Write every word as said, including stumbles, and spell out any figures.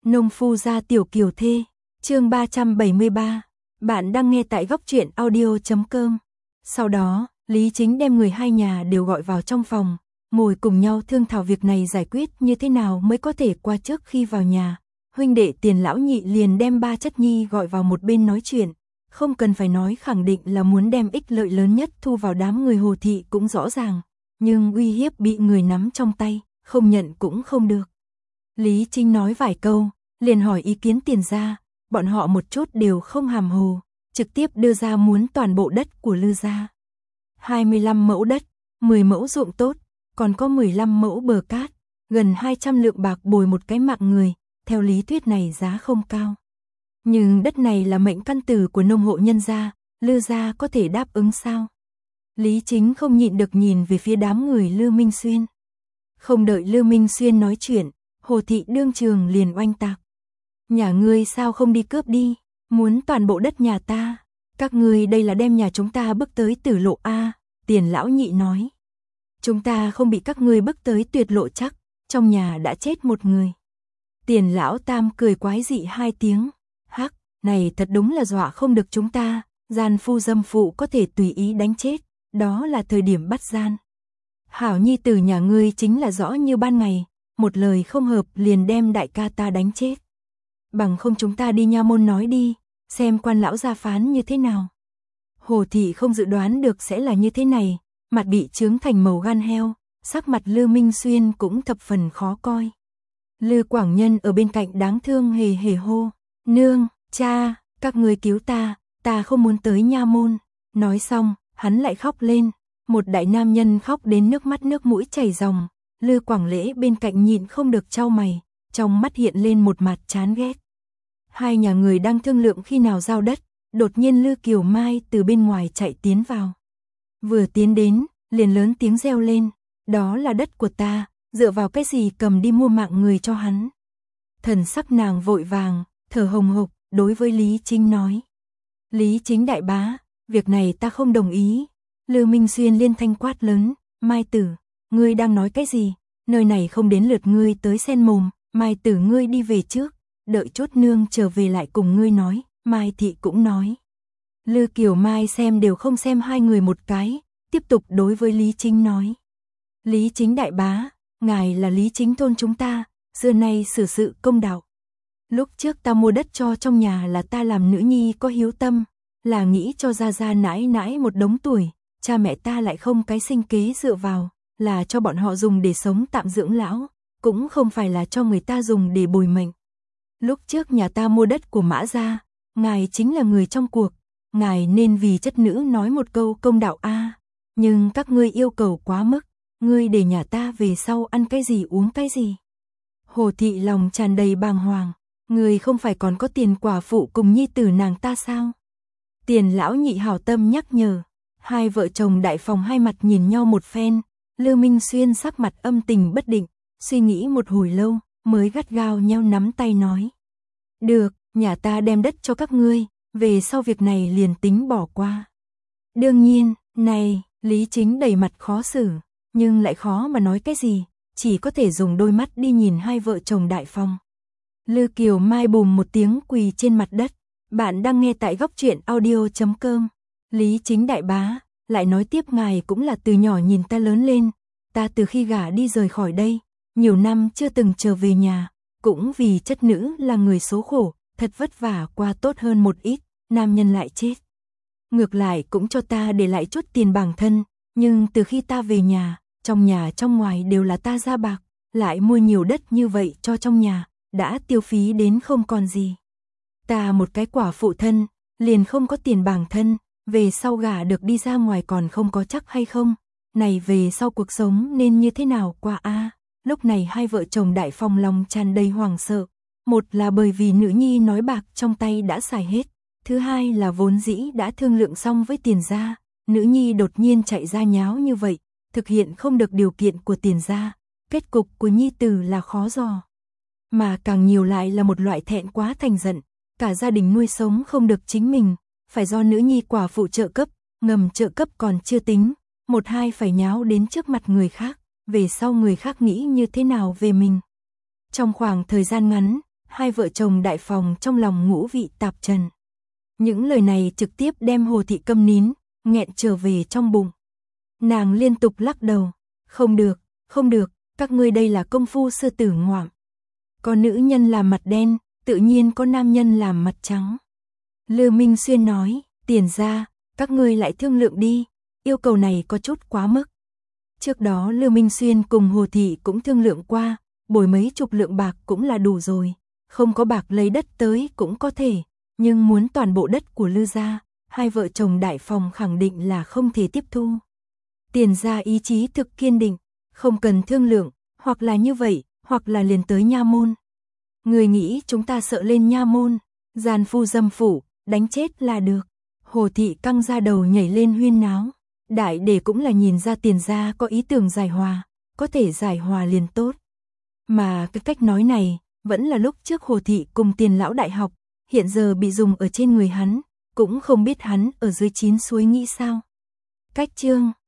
Nông phu gia tiểu kiều thê, chương ba trăm bảy mươi ba. Bạn đang nghe tại góc truyện audio chấm com. Sau đó, Lý Chính đem người hai nhà đều gọi vào trong phòng, ngồi cùng nhau thương thảo việc này giải quyết như thế nào mới có thể qua trước khi vào nhà. Huynh đệ Tiền lão nhị liền đem ba chất nhi gọi vào một bên nói chuyện, không cần phải nói khẳng định là muốn đem ích lợi lớn nhất thu vào đám người Hồ thị cũng rõ ràng, nhưng uy hiếp bị người nắm trong tay, không nhận cũng không được. Lý Chính nói vài câu, liền hỏi ý kiến Tiền gia, bọn họ một chút đều không hàm hồ, trực tiếp đưa ra muốn toàn bộ đất của Lư gia. hai mươi lăm mẫu đất, mười mẫu ruộng tốt, còn có mười lăm mẫu bờ cát, gần hai trăm lượng bạc bồi một cái mạng người, theo lý thuyết này giá không cao. Nhưng đất này là mệnh căn tử của nông hộ nhân gia, Lư gia có thể đáp ứng sao? Lý Chính không nhịn được nhìn về phía đám người Lư Minh Xuyên. Không đợi Lư Minh Xuyên nói chuyện, Hồ thị đương trường liền oanh tạc. Nhà ngươi sao không đi cướp đi, muốn toàn bộ đất nhà ta, các ngươi đây là đem nhà chúng ta bước tới tử lộ a. Tiền lão nhị nói. Chúng ta không bị các ngươi bước tới tuyệt lộ chắc, trong nhà đã chết một người. Tiền lão tam cười quái dị hai tiếng, hắc, này thật đúng là dọa không được chúng ta, gian phu dâm phụ có thể tùy ý đánh chết, đó là thời điểm bắt gian. Hảo nhi tử nhà ngươi chính là rõ như ban ngày, một lời không hợp liền đem đại ca ta đánh chết. Bằng không chúng ta đi nha môn nói đi, xem quan lão gia phán như thế nào. Hồ thị không dự đoán được sẽ là như thế này, mặt bị chướng thành màu gan heo, sắc mặt Lư Minh Xuyên cũng thập phần khó coi. Lư Quảng Nhân ở bên cạnh đáng thương hề hề hô, nương, cha, các người cứu ta, ta không muốn tới nha môn. Nói xong, hắn lại khóc lên, một đại nam nhân khóc đến nước mắt nước mũi chảy ròng. Lư Quảng Lễ bên cạnh nhịn không được chau mày, trong mắt hiện lên một mặt chán ghét. Hai nhà người đang thương lượng khi nào giao đất, đột nhiên Lư Kiều Mai từ bên ngoài chạy tiến vào. Vừa tiến đến, liền lớn tiếng reo lên, đó là đất của ta, dựa vào cái gì cầm đi mua mạng người cho hắn. Thần sắc nàng vội vàng, thở hồng hộc, đối với Lý Chính nói. Lý Chính đại bá, việc này ta không đồng ý. Lư Minh Xuyên liên thanh quát lớn, Mai tử, ngươi đang nói cái gì, nơi này không đến lượt ngươi tới xen mồm, Mai tử ngươi đi về trước, đợi chốt nương trở về lại cùng ngươi nói. Mai thị cũng nói. Lư Kiều Mai xem đều không xem hai người một cái, tiếp tục đối với Lý Chính nói. Lý Chính đại bá, ngài là Lý Chính thôn chúng ta, xưa nay xử sự công đạo. Lúc trước ta mua đất cho trong nhà là ta làm nữ nhi có hiếu tâm, là nghĩ cho gia gia nãi nãi một đống tuổi, cha mẹ ta lại không cái sinh kế dựa vào, là cho bọn họ dùng để sống tạm dưỡng lão, cũng không phải là cho người ta dùng để bồi mệnh. Lúc trước nhà ta mua đất của Mã gia, ngài chính là người trong cuộc, ngài nên vì chất nữ nói một câu công đạo a. Nhưng các ngươi yêu cầu quá mức, ngươi để nhà ta về sau ăn cái gì uống cái gì. Hồ thị lòng tràn đầy bàng hoàng, ngươi không phải còn có Tiền quả phụ cùng nhi tử nàng ta sao? Tiền lão nhị hảo tâm nhắc nhở, hai vợ chồng đại phòng hai mặt nhìn nhau một phen, Lư Minh Xuyên sắc mặt âm tình bất định, suy nghĩ một hồi lâu, mới gắt gao nhau nắm tay nói. Được, nhà ta đem đất cho các ngươi, về sau việc này liền tính bỏ qua. Đương nhiên, này, Lý Chính đầy mặt khó xử, nhưng lại khó mà nói cái gì, chỉ có thể dùng đôi mắt đi nhìn hai vợ chồng đại phong. Lư Kiều Mai bùm một tiếng quỳ trên mặt đất, bạn đang nghe tại góc truyện audio chấm com. Lý Chính đại bá, lại nói tiếp ngài cũng là từ nhỏ nhìn ta lớn lên, ta từ khi gả đi rời khỏi đây, nhiều năm chưa từng trở về nhà, cũng vì chất nữ là người số khổ, thật vất vả qua tốt hơn một ít, nam nhân lại chết. Ngược lại cũng cho ta để lại chút tiền bản thân, nhưng từ khi ta về nhà, trong nhà trong ngoài đều là ta ra bạc, lại mua nhiều đất như vậy cho trong nhà, đã tiêu phí đến không còn gì. Ta một cái quả phụ thân, liền không có tiền bản thân, về sau gả được đi ra ngoài còn không có chắc hay không, này về sau cuộc sống nên như thế nào qua a. Lúc này hai vợ chồng đại phong lòng tràn đầy hoảng sợ, một là bởi vì nữ nhi nói bạc trong tay đã xài hết, thứ hai là vốn dĩ đã thương lượng xong với Tiền gia, nữ nhi đột nhiên chạy ra nháo như vậy, thực hiện không được điều kiện của Tiền gia, kết cục của nhi tử là khó dò. Mà càng nhiều lại là một loại thẹn quá thành giận, cả gia đình nuôi sống không được chính mình, phải do nữ nhi quả phụ trợ cấp, ngầm trợ cấp còn chưa tính, một hai phải nháo đến trước mặt người khác, về sau người khác nghĩ như thế nào về mình. Trong khoảng thời gian ngắn, hai vợ chồng Đại Phòng trong lòng ngũ vị tạp trần. Những lời này trực tiếp đem Hồ Thị câm nín, nghẹn trở về trong bụng. Nàng liên tục lắc đầu, không được, không được, các ngươi đây là công phu sư tử ngoạm. Có nữ nhân làm mặt đen, tự nhiên có nam nhân làm mặt trắng. Lư Minh Xuyên nói, Tiền gia, các ngươi lại thương lượng đi, yêu cầu này có chút quá mức. Trước đó Lư Minh Xuyên cùng Hồ Thị cũng thương lượng qua, bồi mấy chục lượng bạc cũng là đủ rồi, không có bạc lấy đất tới cũng có thể, nhưng muốn toàn bộ đất của Lư gia, hai vợ chồng Đại Phòng khẳng định là không thể tiếp thu. Tiền gia ý chí thực kiên định, không cần thương lượng, hoặc là như vậy, hoặc là liền tới nha môn. Người nghĩ chúng ta sợ lên nha môn, gian phu dâm phủ, đánh chết là được. Hồ Thị căng ra đầu nhảy lên huyên náo. Đại để cũng là nhìn ra Tiền gia có ý tưởng giải hòa, có thể giải hòa liền tốt. Mà cái cách nói này, vẫn là lúc trước Hồ Thị cùng Tiền lão đại học, hiện giờ bị dùng ở trên người hắn, cũng không biết hắn ở dưới chín suối nghĩ sao. Cách chương